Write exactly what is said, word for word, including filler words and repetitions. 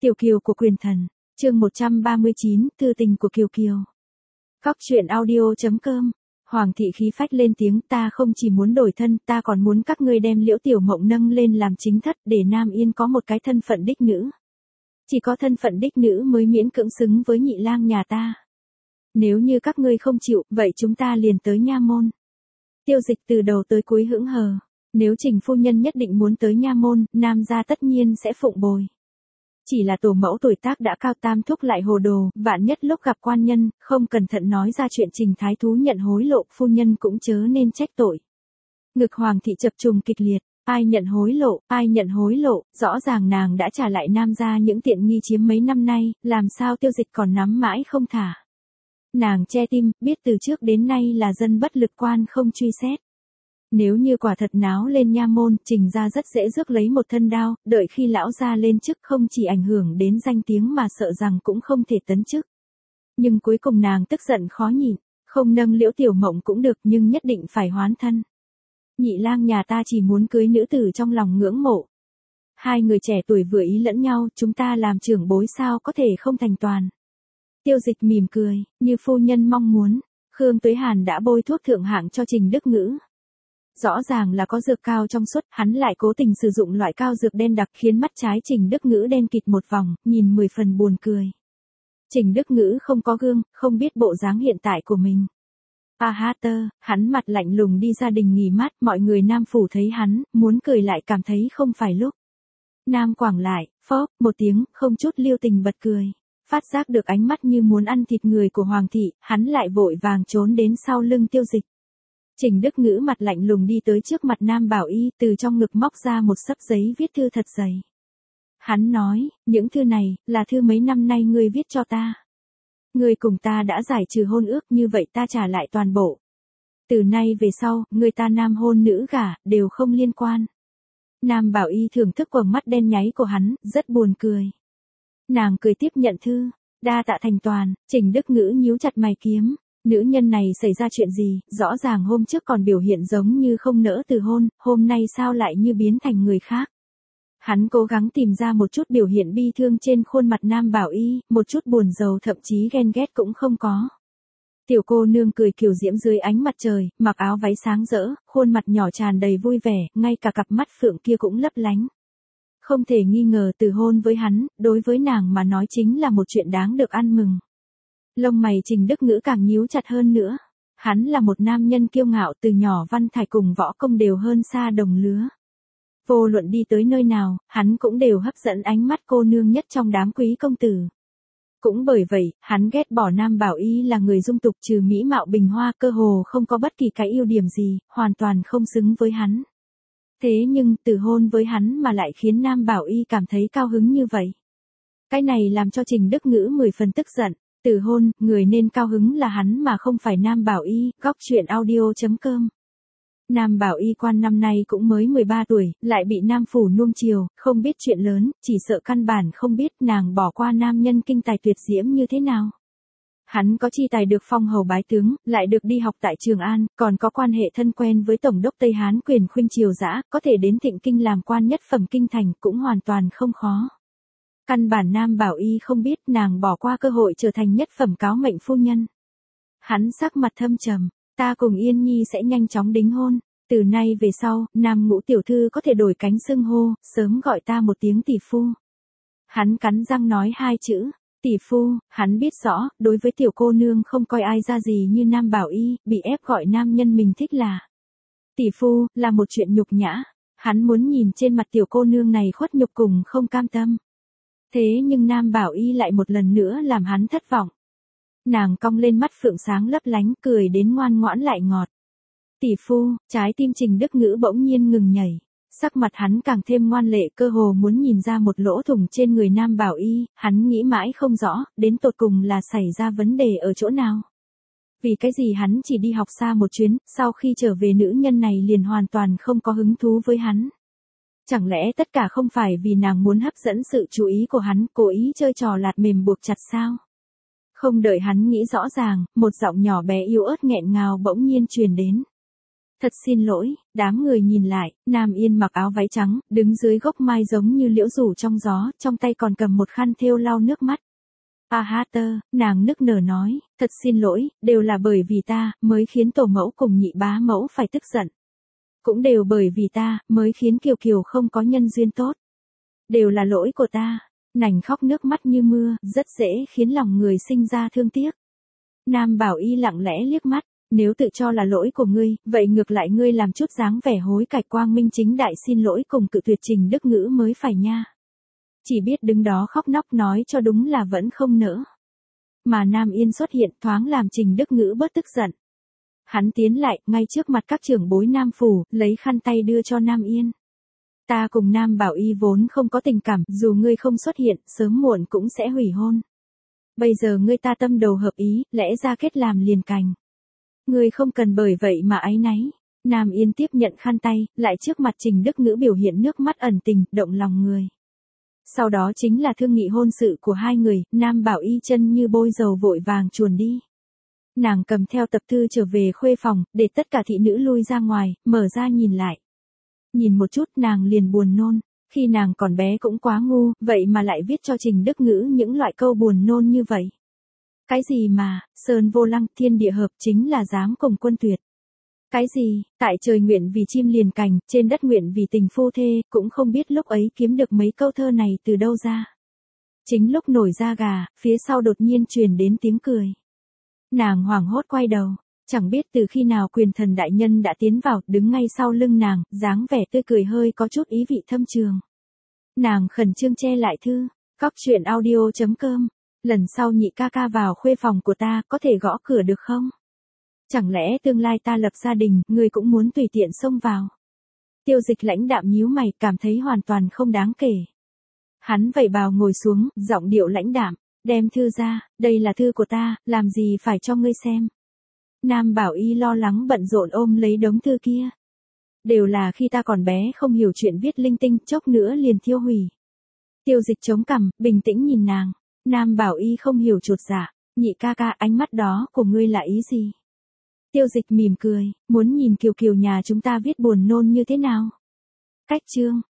Tiểu Kiều của Quyền Thần, chương một trăm ba mươi chín, thư tình của Kiều Kiều. Góc truyện audio chấm com. Hoàng thị khí phách lên tiếng, ta không chỉ muốn đổi thân, ta còn muốn các ngươi đem Liễu Tiểu Mộng nâng lên làm chính thất, để Nam Yên có một cái thân phận đích nữ. Chỉ có thân phận đích nữ mới miễn cưỡng xứng với nhị lang nhà ta. Nếu như các ngươi không chịu, vậy chúng ta liền tới nha môn. Tiêu Dịch từ đầu tới cuối hững hờ. Nếu Trình phu nhân nhất định muốn tới nha môn, Nam gia tất nhiên sẽ phụng bồi. Chỉ là tổ mẫu tuổi tác đã cao, tam thúc lại hồ đồ, vạn nhất lúc gặp quan nhân, không cẩn thận nói ra chuyện Trình thái thú nhận hối lộ, phu nhân cũng chớ nên trách tội. Ngực Hoàng thị chập trùng kịch liệt, ai nhận hối lộ, ai nhận hối lộ, rõ ràng nàng đã trả lại Nam gia những tiện nghi chiếm mấy năm nay, làm sao Tiêu Dịch còn nắm mãi không thả. Nàng che tim, biết từ trước đến nay là dân bất lực quan không truy xét. Nếu như quả thật náo lên nha môn, Trình gia rất dễ rước lấy một thân đao, đợi khi lão gia lên chức không chỉ ảnh hưởng đến danh tiếng mà sợ rằng cũng không thể tấn chức. Nhưng cuối cùng nàng tức giận khó nhịn, không nâng Liễu Tiểu Mộng cũng được nhưng nhất định phải hoán thân. Nhị lang nhà ta chỉ muốn cưới nữ tử trong lòng ngưỡng mộ. Hai người trẻ tuổi vừa ý lẫn nhau, chúng ta làm trưởng bối sao có thể không thành toàn. Tiêu Dịch mỉm cười, như phu nhân mong muốn, Khương Tuế Hàn đã bôi thuốc thượng hạng cho Trình Đức Ngữ. Rõ ràng là có dược cao trong suốt, hắn lại cố tình sử dụng loại cao dược đen đặc khiến mắt trái Trình Đức Ngữ đen kịt một vòng, nhìn mười phần buồn cười. Trình Đức Ngữ không có gương, không biết bộ dáng hiện tại của mình. A ha tơ, hắn mặt lạnh lùng đi gia đình nghỉ mát, mọi người Nam phủ thấy hắn, muốn cười lại cảm thấy không phải lúc. Nam Quảng lại, phốc, một tiếng, không chút lưu tình bật cười. Phát giác được ánh mắt như muốn ăn thịt người của Hoàng thị, hắn lại vội vàng trốn đến sau lưng Tiêu Dịch. Trình Đức Ngữ mặt lạnh lùng đi tới trước mặt Nam Bảo Y, từ trong ngực móc ra một xấp giấy viết thư thật dày. Hắn nói, những thư này, là thư mấy năm nay ngươi viết cho ta. Ngươi cùng ta đã giải trừ hôn ước, như vậy ta trả lại toàn bộ. Từ nay về sau, người ta nam hôn nữ gả, đều không liên quan. Nam Bảo Y thưởng thức quầng mắt đen nháy của hắn, rất buồn cười. Nàng cười tiếp nhận thư, đa tạ thành toàn. Trình Đức Ngữ nhíu chặt mày kiếm. Nữ nhân này xảy ra chuyện gì, rõ ràng hôm trước còn biểu hiện giống như không nỡ từ hôn, hôm nay sao lại như biến thành người khác. Hắn cố gắng tìm ra một chút biểu hiện bi thương trên khuôn mặt Nam Bảo Y, một chút buồn rầu thậm chí ghen ghét cũng không có. Tiểu cô nương cười kiều diễm dưới ánh mặt trời, mặc áo váy sáng rỡ, khuôn mặt nhỏ tràn đầy vui vẻ, ngay cả cặp mắt phượng kia cũng lấp lánh. Không thể nghi ngờ từ hôn với hắn, đối với nàng mà nói chính là một chuyện đáng được ăn mừng. Lông mày Trình Đức Ngữ càng nhíu chặt hơn nữa. Hắn là một nam nhân kiêu ngạo, từ nhỏ văn thải cùng võ công đều hơn xa đồng lứa. Vô luận đi tới nơi nào, hắn cũng đều hấp dẫn ánh mắt cô nương nhất trong đám quý công tử. Cũng bởi vậy, hắn ghét bỏ Nam Bảo Y là người dung tục, trừ mỹ mạo bình hoa, cơ hồ không có bất kỳ cái ưu điểm gì, hoàn toàn không xứng với hắn. Thế nhưng, từ hôn với hắn mà lại khiến Nam Bảo Y cảm thấy cao hứng như vậy. Cái này làm cho Trình Đức Ngữ mười phần tức giận. Từ hôn, người nên cao hứng là hắn mà không phải Nam Bảo Y, góc truyện audio chấm com. Nam Bảo Y quan năm nay cũng mới mười ba tuổi, lại bị Nam phủ nuông chiều, không biết chuyện lớn, chỉ sợ căn bản không biết nàng bỏ qua nam nhân kinh tài tuyệt diễm như thế nào. Hắn có chi tài được phong hầu bái tướng, lại được đi học tại Trường An, còn có quan hệ thân quen với Tổng đốc Tây Hán Quyền Khuynh Triều Dã, có thể đến Thịnh Kinh làm quan nhất phẩm kinh thành cũng hoàn toàn không khó. Căn bản Nam Bảo Y không biết nàng bỏ qua cơ hội trở thành nhất phẩm cáo mệnh phu nhân. Hắn sắc mặt thâm trầm, ta cùng Yên Nhi sẽ nhanh chóng đính hôn, từ nay về sau, Nam Ngũ tiểu thư có thể đổi cánh xưng hô, sớm gọi ta một tiếng tỷ phu. Hắn cắn răng nói hai chữ, tỷ phu, hắn biết rõ, đối với tiểu cô nương không coi ai ra gì như Nam Bảo Y, bị ép gọi nam nhân mình thích là tỷ phu, là một chuyện nhục nhã. Hắn muốn nhìn trên mặt tiểu cô nương này khuất nhục cùng không cam tâm. Thế nhưng Nam Bảo Y lại một lần nữa làm hắn thất vọng. Nàng cong lên mắt phượng sáng lấp lánh, cười đến ngoan ngoãn lại ngọt. Tỷ phu, trái tim Trình Đức Ngữ bỗng nhiên ngừng nhảy. Sắc mặt hắn càng thêm ngoan lệ, cơ hồ muốn nhìn ra một lỗ thủng trên người Nam Bảo Y, hắn nghĩ mãi không rõ, đến tột cùng là xảy ra vấn đề ở chỗ nào. Vì cái gì hắn chỉ đi học xa một chuyến, sau khi trở về nữ nhân này liền hoàn toàn không có hứng thú với hắn. Chẳng lẽ tất cả không phải vì nàng muốn hấp dẫn sự chú ý của hắn, cố ý chơi trò lạt mềm buộc chặt sao? Không đợi hắn nghĩ rõ ràng, một giọng nhỏ bé yếu ớt nghẹn ngào bỗng nhiên truyền đến. Thật xin lỗi, đám người nhìn lại, Nam Yên mặc áo váy trắng, đứng dưới gốc mai giống như liễu rủ trong gió, trong tay còn cầm một khăn thêu lau nước mắt. A ha tơ, nàng nức nở nói, thật xin lỗi, đều là bởi vì ta, mới khiến tổ mẫu cùng nhị bá mẫu phải tức giận. Cũng đều bởi vì ta, mới khiến Kiều Kiều không có nhân duyên tốt. Đều là lỗi của ta. Nành khóc nước mắt như mưa, rất dễ khiến lòng người sinh ra thương tiếc. Nam Bảo Y lặng lẽ liếc mắt, nếu tự cho là lỗi của ngươi, vậy ngược lại ngươi làm chút dáng vẻ hối cải quang minh chính đại xin lỗi cùng cự tuyệt Trình Đức Ngữ mới phải nha. Chỉ biết đứng đó khóc nóc nói cho đúng là vẫn không nỡ. Mà Nam Yên xuất hiện thoáng làm Trình Đức Ngữ bớt tức giận. Hắn tiến lại, ngay trước mặt các trưởng bối Nam Phủ, lấy khăn tay đưa cho Nam Yên. Ta cùng Nam Bảo Y vốn không có tình cảm, dù ngươi không xuất hiện, sớm muộn cũng sẽ hủy hôn. Bây giờ ngươi ta tâm đầu hợp ý, lẽ ra kết làm liền cành. Ngươi không cần bởi vậy mà áy náy. Nam Yên tiếp nhận khăn tay, lại trước mặt Trình Đức Ngữ biểu hiện nước mắt ẩn tình, động lòng người. Sau đó chính là thương nghị hôn sự của hai người, Nam Bảo Y chân như bôi dầu vội vàng chuồn đi. Nàng cầm theo tập thư trở về khuê phòng, để tất cả thị nữ lui ra ngoài, mở ra nhìn lại. Nhìn một chút nàng liền buồn nôn, khi nàng còn bé cũng quá ngu, vậy mà lại viết cho Trình Đức Ngữ những loại câu buồn nôn như vậy. Cái gì mà, sơn vô lăng, thiên địa hợp chính là dám cùng quân tuyệt. Cái gì, tại trời nguyện vì chim liền cành, trên đất nguyện vì tình phu thê, cũng không biết lúc ấy kiếm được mấy câu thơ này từ đâu ra. Chính lúc nổi da gà, phía sau đột nhiên truyền đến tiếng cười. Nàng hoảng hốt quay đầu, chẳng biết từ khi nào quyền thần đại nhân đã tiến vào, đứng ngay sau lưng nàng, dáng vẻ tươi cười hơi có chút ý vị thâm trường. Nàng khẩn trương che lại thư, cóc truyện audio chấm com, lần sau nhị ca ca vào khuê phòng của ta, có thể gõ cửa được không? Chẳng lẽ tương lai ta lập gia đình, ngươi cũng muốn tùy tiện xông vào? Tiêu Dịch lãnh đạm nhíu mày, cảm thấy hoàn toàn không đáng kể. Hắn vẩy bào ngồi xuống, giọng điệu lãnh đạm, đem thư ra, đây là thư của ta, làm gì phải cho ngươi xem. Nam Bảo Y lo lắng bận rộn ôm lấy đống thư kia. Đều là khi ta còn bé không hiểu chuyện viết linh tinh, chốc nữa liền thiêu hủy. Tiêu Dịch chống cằm, bình tĩnh nhìn nàng. Nam Bảo Y không hiểu chột dạ, nhị ca ca, ánh mắt đó của ngươi là ý gì? Tiêu Dịch mỉm cười, muốn nhìn Kiều Kiều nhà chúng ta viết buồn nôn như thế nào? Cách chương,